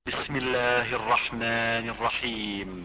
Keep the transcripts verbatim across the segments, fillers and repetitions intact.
بسم الله الرحمن الرحيم.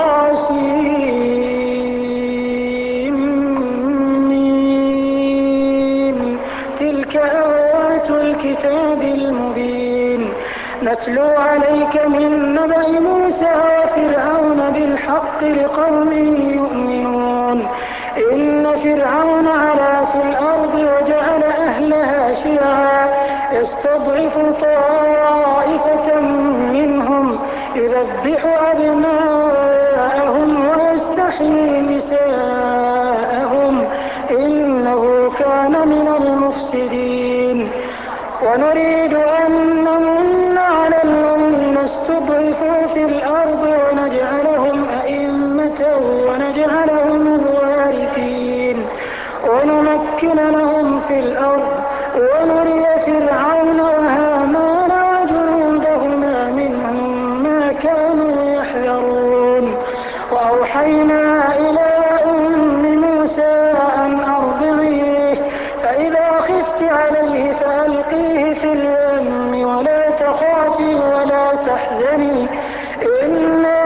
طاسيم. تلك آيات الكتاب المبين نتلو عليك من نبأ موسى وفرعون بالحق لقوم يؤمنون. إن فرعون علا في الأرض وجعل أهلها شيعا يستضعف طائفة منهم يذبح أبناءهم ويستحيي نساءهم إنه كان من المفسدين. ونريد أن نمن على الذين استضعفوا في الأرض ونجعلهم أئمة ونجعلهم الوارثين ونمكن لهم في الأرض ونري فرعون وهامان وجنودهما منهم ما كانوا يحذرون. وأوحينا إلى أم موسى أن أرضعيه فإذا خفت عليه فألقيه في اليم ولا تخافي ولا تحزني إنا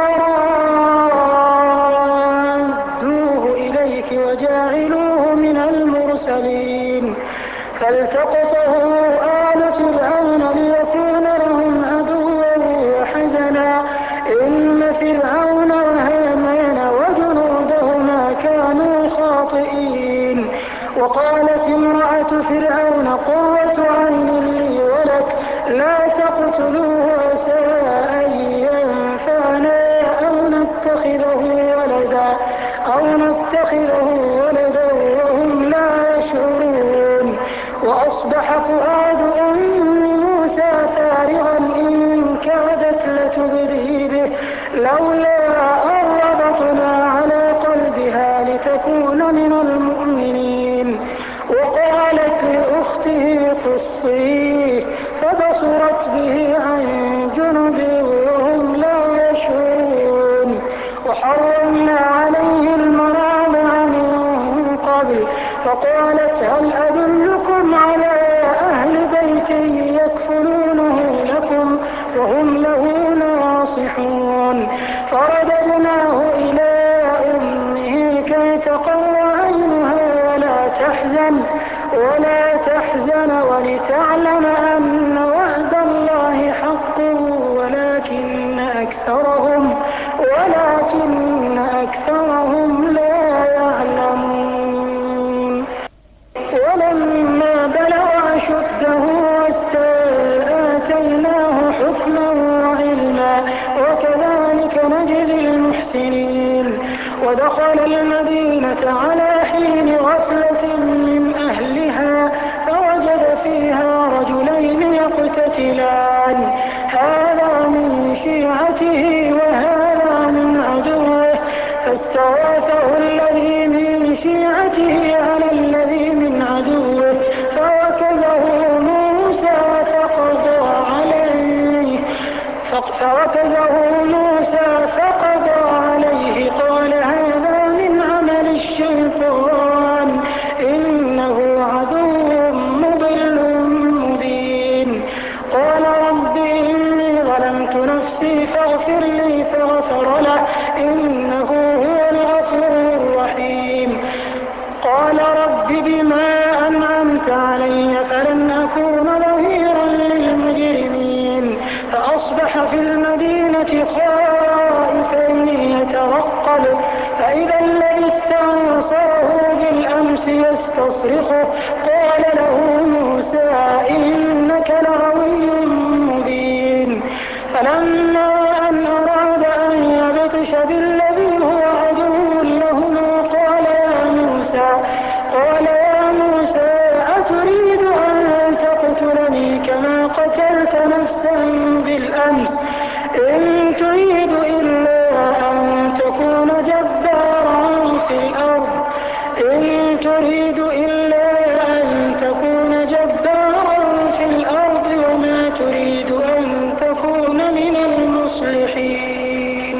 رادوه إليك وجاعلوه من المرسلين. فالتقطه آل فرعون ليكون لهم عدوا وحزنا إن فرعون وهامان وجنودهما كانوا خاطئين. وقالت امرأة فرعون قرة عين لي ولك لا تقتلوه عسى أن ينفعنا أو نتخذه ولدا أو نتخذه ولدا وهم لا يشعرون. وأصبح فؤاد أم موسى فارغا إن كادت لتبدي به لولا أن ربطنا على قلبها لتكون من المؤمنين. وقالت لأخته قصيه فبصرت به عن جنب وهم لا يشعرون. وحرمنا عليه المراضع من قبل فقالت هل أدلكم على أهل بيت يكفلونه لكم وهم له ناصحون. فرددناه إلى أمه كي تقر عينها ولا تحزن ولا تحزن ولتعلم أن وعد الله حق ولكن أكثرهم ولكن أكثرهم لا يعلمون. ولما بلغ أشده آتيناه حكما وعلما وكذلك نجزي المحسنين. ودخل المدينة على حين غفلة من أهلها فوجد فيها رجلين يقتتلان هذا من شيعته وهذا من عدوه فاستغاثه الذي من شيعته على الذي من عدوه فوكزه موسى فقضى عليه فوكزه موسى فقضى عليه قال هذا من عمل الشيطان إنه عدو مضل مبين. قال رب إني ظلمت نفسي فاغفر لي فغفر له إنه هو الغفور الرحيم. قال رب بما أنعمت علي فلن أكون ظهيرا للمجرمين. فأصبح في المدينة خائفا يترقب فإذا الذي استنصره بالأمس يستصرخه قال له موسى إنك لغوي مبين. فلما أن أراد أن يبطش بالذي هو عدو لهما قال يا موسى قال يا موسى أتريد أن تقتلني كما قتلت نفسا بالأمس إن تريد إلا أن تكون جبارا في الأرض إن تريد إلا أن تكون جبارا في الأرض وما تريد أن تكون من المصلحين.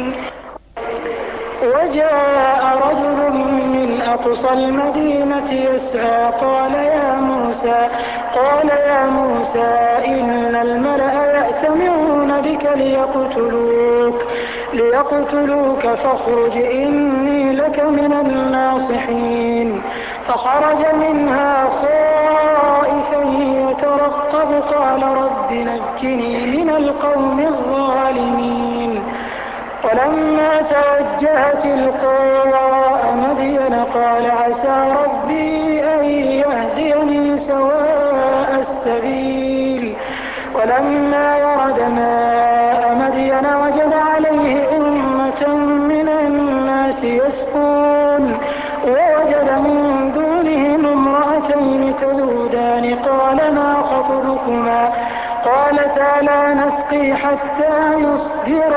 وجاء رجل من أقصى المدينة يسعى قال يا موسى قال يا موسى إن الملأ يأتمرون بك ليقتلوك, ليقتلوك فاخرج إني لك من الناصحين. فخرج منها خائفا يترقب قال رب نجني من القوم الظالمين. ولما توجه تلقاء مدين قال عسى ربي أن يهديني سواء السبيل. ولما ورد ماء مدين وجد عليه أمة من الناس يسقون ووجد من دونهم امرأتين تذودان قال ما خطبكما قالتا لا نسقي حتى يصدر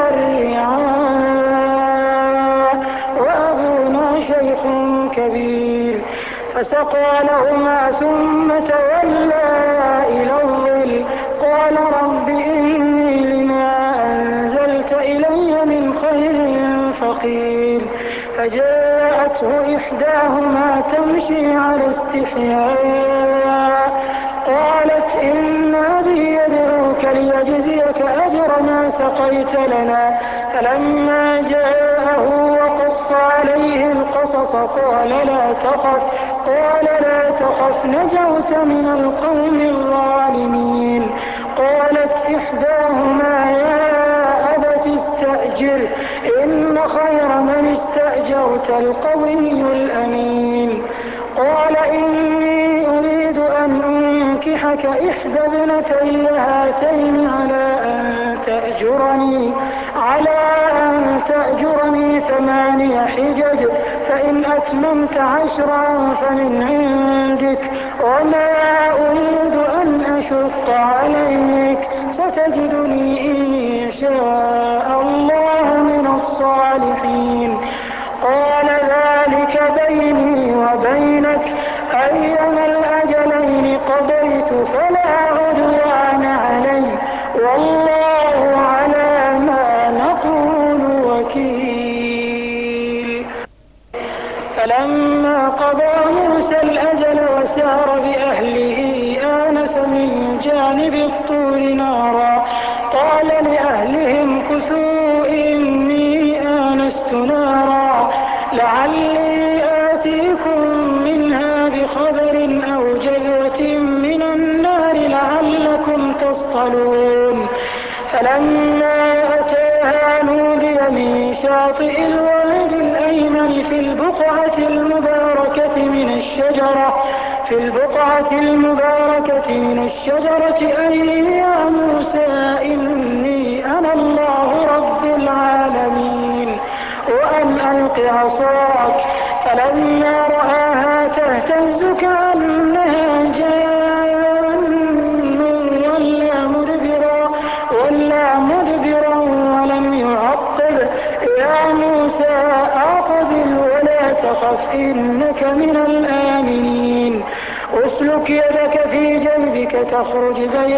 الرعاء وأبونا شيخ كبير. فسقى لهما ثم تولى إلى الظل قال رب إني لما أنزلت إلي من خير فقير. فجاءته إحداهما تمشي على استحياء قالت إن أبي يدعوك ليجزيك أجر ما سقيت لنا. فلما جاءه وقص عليه القصص قال لا تخف قال لا تخف نجوت من القوم الظالمين. قالت إحداهما يا أبت استأجر إن خير من استأجرت القوي الأمين. قال إني أريد أن أنكحك إحدى ابنتي هاتين على أن تأجرني على أن تأجرني ثماني حجج فإن أتممت عشرا فمن عندك وما أريد أن أشق عليك ستجدني إن شاء الله من الصالحين. قال ذلك بيني وبينك أيما الأجلين قضيت فلا عدوان علي والله على ما نقول وكيل. فلما قضى موسى الأجل وسار بأهله آنس من جانب الطور نارا قال لأهلهم كثوا إني آنست نارا لعلي آتيكم منها بخبر أو جذوة من النار لعلكم تصطلون. فلما أتاها نودي من شاطئ الواد الأيمن في البقعة المباركة من الشجرة في البقعة المباركة من الشجرة أي يا موسى إني أنا الله رب العالمين وأن ألق عصاك. فلما رآها تهتز كأنها جان ولا مدبرا ولا مدبرا ولم يعقب يا موسى أقبل ولا تخف إنك من الآمنين. أسلك يدك في جيبك تخرج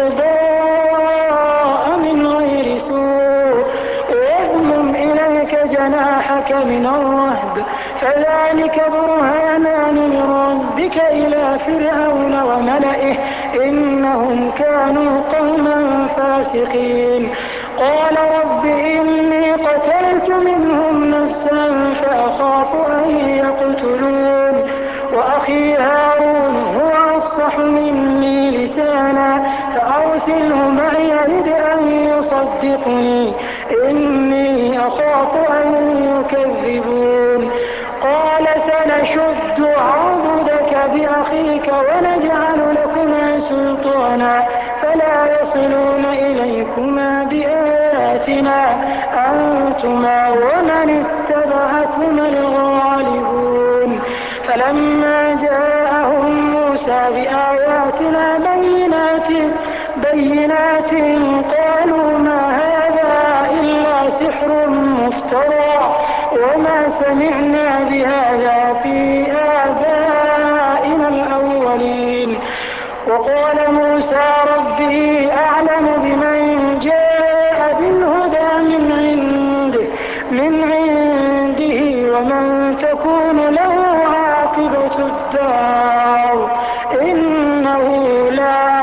بيضاء من غير سوء واضمم إليك جناحك من الرهب فذلك برهانان من ربك إلى فرعون وملئه إنهم كانوا قوما فاسقين. قال رب إني قتلت منهم نفسا فأخاف أن يقتلون وأخي هارون هو أفصح مني لسانا فأرسله معي يرد أن يصدقني إني أخاف أن يكذبون. قال سنشد عضدك بأخيك ونجعل لكما سلطانا فلا يصلون إليكما بآياتنا أنتما ومن اتبعكما الغالبون. فلما جاءهم موسى بآياتنا بينات بينات قالوا ما هذا إلا سحر مفترى وما سمعنا بهذا في آبائنا الأولين. وقال موسى ربي أعلم بمن جاء بالهدى من عنده من عنده ومن تكون له عاقبة الدار إنه لا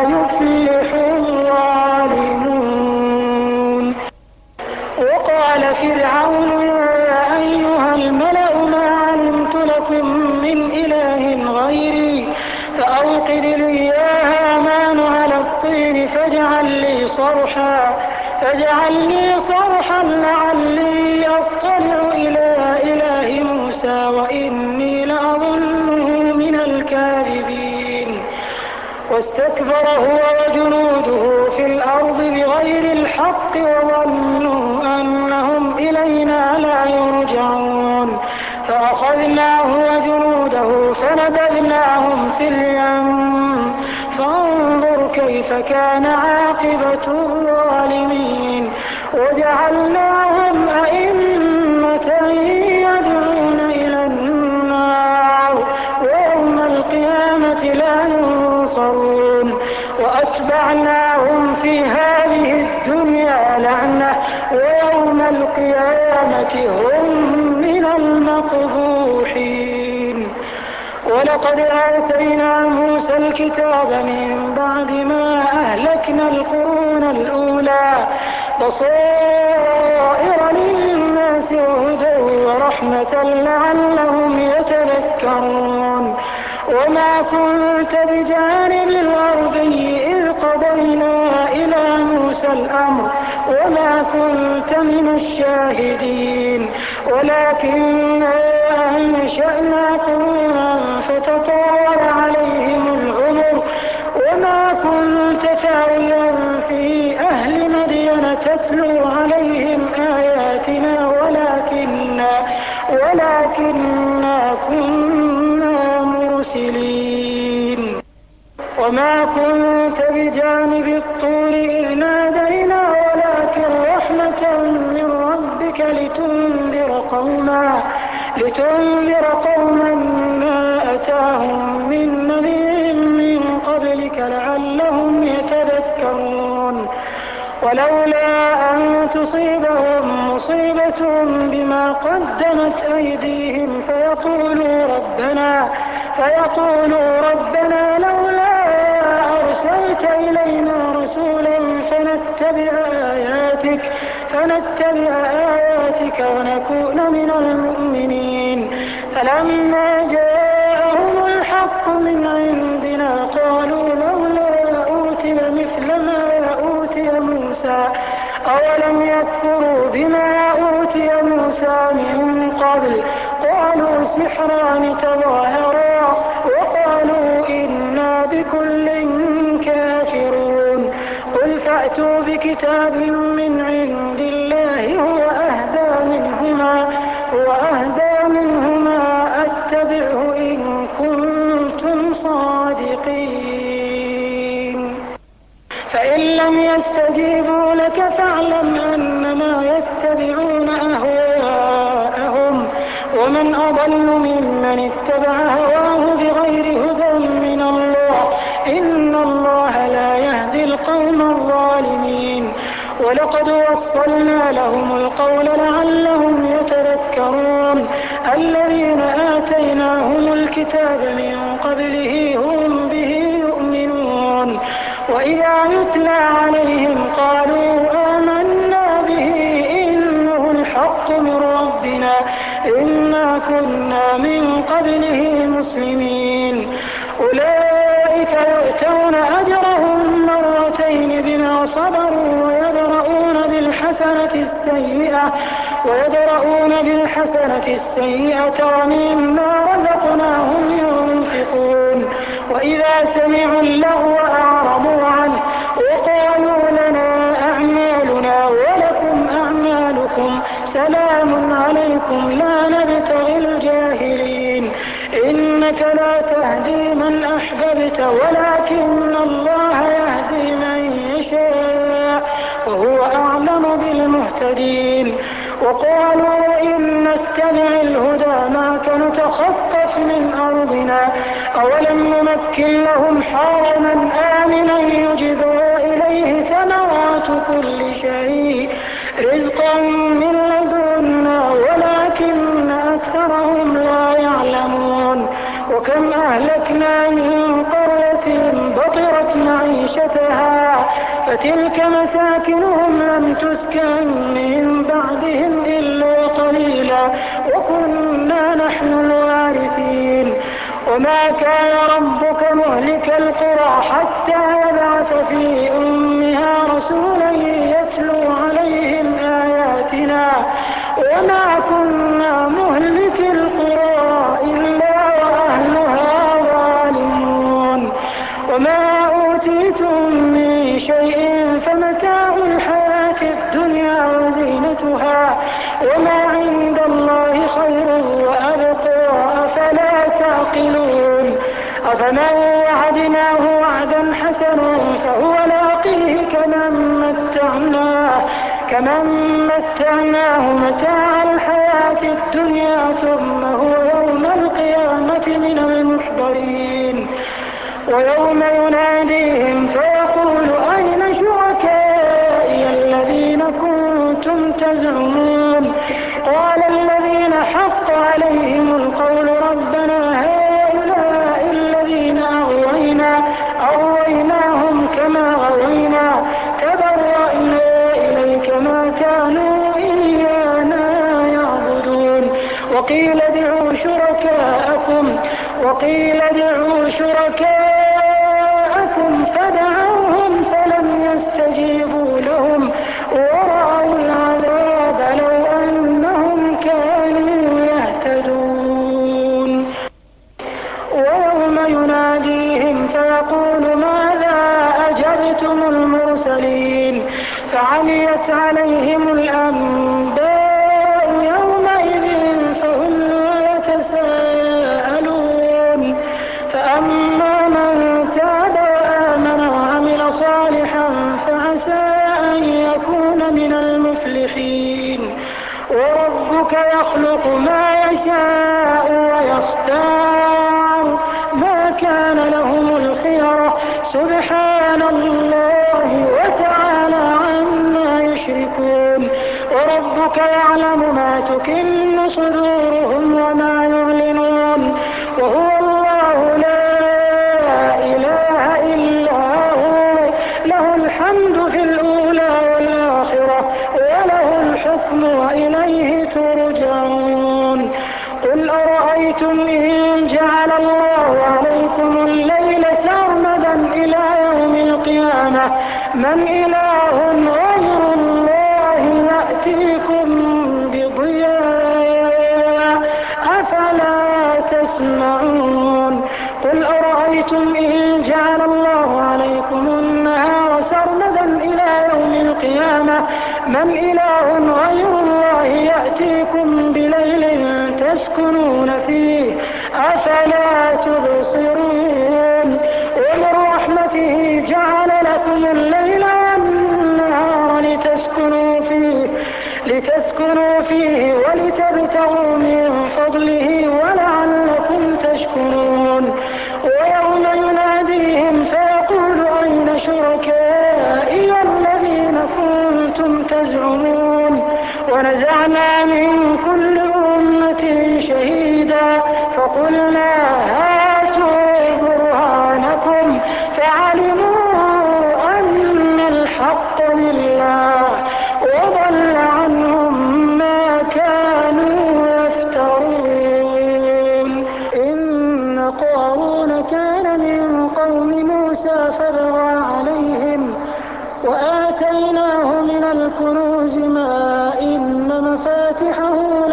قال فرعون يا أيها الملأ ما علمت لكم من إله غيري فأوقد لي يا هامان على الطين فاجعل لي صرحا فاجعل لي صرحا لعلي أطلع إلى إله موسى وإني لأظنه من الكاذبين. واستكبر هو وجنوده في الأرض بغير الحق وظنوا أنهم إلينا لا يرجعون فأخذناه وجنوده فنبذناهم في اليم فانظر كيف كان عاقبة الظالمين. وجعلناهم أئمة يدعون إلى النار ويوم القيامة لا ينصرون. وأتبعناهم في هذه الدنيا لعنة ويوم القيامة هم من المقبوحين. ولقد آتينا موسى الكتاب من بعد ما أهلكنا القرون الأولى بصائر للناس وهدى ورحمة لعلهم يتذكرون. وما كنت بجانب الغربي إذ قضينا إلى موسى الأمر وما كنت من الشاهدين ولكننا أنشأنا قرونا فتطاول عليهم العمر وما كنت ثاويا في أهل مدين تتلو عليهم آياتنا ولكننا ولكننا كنا مرسلين. وما كنت بجانب الطور إذ نادينا ولكن رحمة من ربك لتنذر قوما لتنذر قوما ما أتاهم من نذير من قبلك لعلهم يتذكرون. ولولا أن تصيبهم مصيبة بما قدمت أيديهم فيقولوا ربنا فيقولوا ربنا لولا أرسلت إلينا رسولا فنتبع آياتك فنتبع آياتك ونكون من المؤمنين. فلما جاءهم الحق من عندنا قالوا لولا أوتي مثل ما أوتي موسى أولم يكفروا بما أوتي موسى من قبل قالوا سحران تظاهرا وقالوا إنا بكل كافرون. قل فأتوا بكتاب من عند الله هو أهدى منهما هو أهدى منهما أتبعه إن كنتم صادقين. فإن لم يستجيبوا لك فاعلم أنما يتبعون أهواءهم ومن أضل ممن اتبع هواه بغير هدى من الله إن الله لا يهدي القوم الظالمين. ولقد وصلنا لهم القول لعلهم يتذكرون. الذين آتيناهم الكتاب من قبله هم به يؤمنون. وإذا يتلى عليهم قالوا آمنا به إنه الحق من ربنا إنا كنا من قبله مسلمين. أولئك يؤتون أجرهم مرتين بما صبروا ويدرؤون بالحسنة السيئة ويدرؤون بالحسنة السيئة ومما رزقناهم ينفقون. وإذا سمعوا اللغو أعرضوا عنه وقالوا لنا أعمالنا ولكم أعمالكم سلام عليكم لا نبتغي الجاهلين. إنك لا تهدي من أحببت ولكن الله يهدي من يشاء وهو أعلم بالمهتدين. وقالوا إن نتبع الهدى معك نتخطف من أرضنا أولم نمكن لهم حرما آمنا يجبى إليه ثمرات كل شيء رزقا من لدنا ولكن أكثرهم لا يعلمون. وكم أهلكنا من قرية بطرت معيشتها فتلك مساكنهم لم تسكن من بعد عليهم إلا قليلا وكنا نحن الوارثين. وما كان ربك مهلك القرى حتى يبعث في أمها رسولا يتلو عليهم آياتنا وما كنا مهلك القرى إلا وأهلها ظالمون. وما أوتيتم من شيء فمتاع الحياة الدنيا وزينتها وما عند الله خير وأبقى أفلا تعقلون. أفمن وعدناه وعدا حسنا فهو لاقيه كمن متعناه كمن متعناه متاع الحياة الدنيا ثم هو يوم القيامة من المحضرين. ويوم يناديهم فيقول أين شركائي الذين كنتم تزعمون قال الذين حق عليهم القول ربنا هؤلاء الذين أغوينا أغويناهم كما غوينا تبرأنا إليك ما كانوا إيانا يعبدون. وقيل ادعوا شركاءكم وقيل ادعوا شركاءكم فدعوهم فلم يستجيبوا لهم ورأوا العذاب لو أنهم كانوا يهتدون. ويوم يناديهم فيقول ماذا أجبتم المرسلين فعميت عليهم الأنباء يومئذ فهم لا يتساءلون. فأما من تاب وآمن وعمل صالحا فعسى أن يكون من المفلحين. وربك يخلق ما يشاء ويختار ما كان لهم الخيرة سبحان الله وتعالى عما يشركون. وربك يعلم ما تكن صدورهم وما يعلنون وهو الله لا إله إلا هو له الحمد في الأولى والآخرة وله الحكم وإليه ترجعون. قل أرأيتم إن جعل الله عليكم الليل سرمدا إلى يوم القيامة من إله غير الله يأتيكم بضياء أفلا تسمعون. قل أرأيتم إن جعل الله عليكم النهار سرمدا إلى يوم القيامة من إله غير الله يأتيكم بليل تسكنون فيه أفلا تبصرون. ومن رحمته جعل لكم الليل والنهار لتسكنوا فيه لتسكنوا فيه ولتبتغوا من فضله ولعلكم تشكرون. ويوم يناديهم فيقول أين شركائي الذين كنتم تزعمون ونزعنا من كل أمة شهيدا فقلنا هاتوا برهانكم فعلموا أن الحق لله وضل عنهم ما كانوا يفترون. إن قارون كان من قوم موسى فبغى عليهم وآتيناه من الكنوز ما إن مفاتحه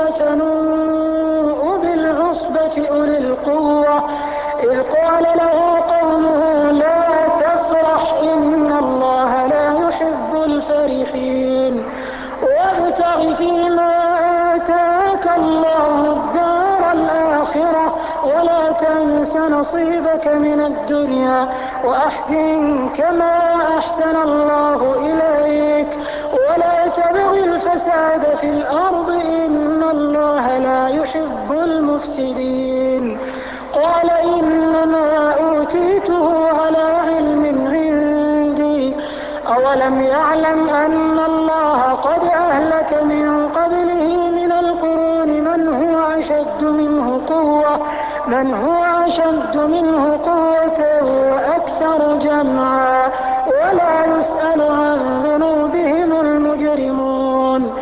لتنوء بالعصبة أولي القوة إذ قال له قومه لا تفرح إن الله لا يحب الفرحين. وابتغ فيما آتاك الله الدار الآخرة ولا تنس نصيبك من الدنيا وأحسن كما أحسن الله إليك ولا تبغ الفساد في الأرض إن الله لا يحب المفسدين. قال إنما أوتيته على علم عندي أولم يعلم أن الله قد أهلك من قبله من القرون من هو أشد منه قوة من هو أشد منه قوة وأكثر جمعا ولا يسأل عن ذنوبهم المجرمون.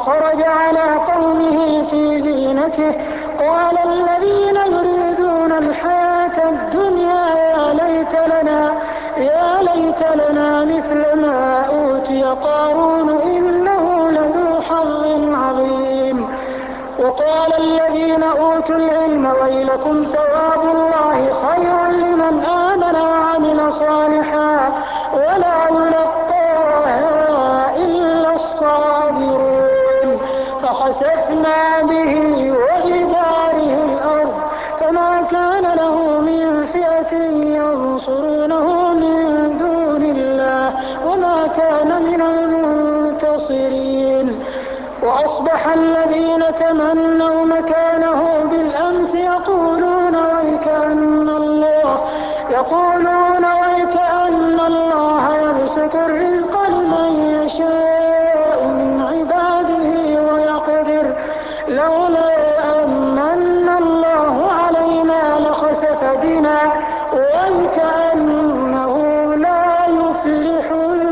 فخرج على قومه في زينته قال الذين يريدون الحياة الدنيا يا ليت لنا يا ليت لنا مثل ما أوتي قارون إنه لذو حظ عظيم. وقال الذين أوتوا العلم ويلكم ثواب الله خير لمن آمن وعمل صالحا ولا يلقاها إلا الصابرون. فخسفنا به وبداره الأرض فما كان له من فئة ينصرونه من دون الله وما كان من المنتصرين. وأصبح الذين تمنوا مكانه بالأمس يقولون ويكأن الله يقولون ويكأن الله يبسط الرزق لمن يشاء من عباده ويقدر لولا أمن الله علينا لخسف بنا ويكأنه لا يفلح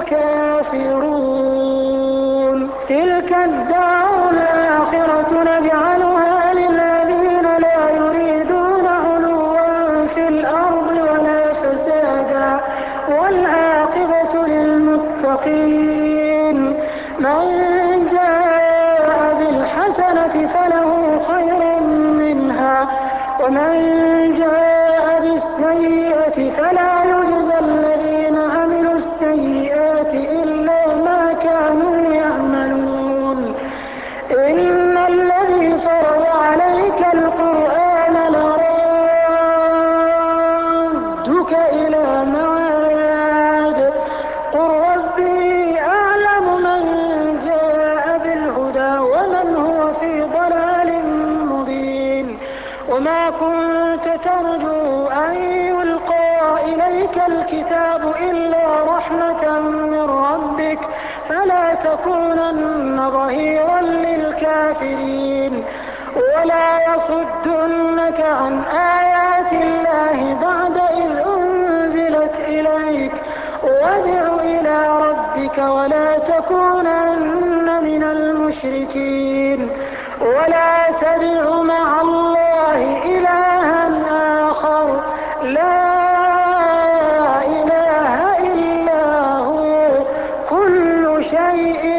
الكافرون. تلك الدار الآخرة نجعلها للذين لا يريدون علوا في الأرض ولا فسادا والعاقبة للمتقين. من جاء بالحسنة فله خير منها ومن جاء بالسيئة فلا يجزى الذين عملوا السيئات إلا ما كانوا يعملون. إن الذي فرض عليك القرآن لرادك إلى معاد قل ربي أعلم من جاء بالهدى ومن هو في ضلال مبين. وما كنت ترجو أن يلقى إليك الكتاب إلا رحمة من ربك فلا تكونن ظهيرا للكافرين ولا يصدنك عن آيات الله بعد إذ أنزلت إليك وادع إلى ربك ولا تكونن من المشركين. ولا تدع مع الله إلها آخر لا إله إلا هو كل شيء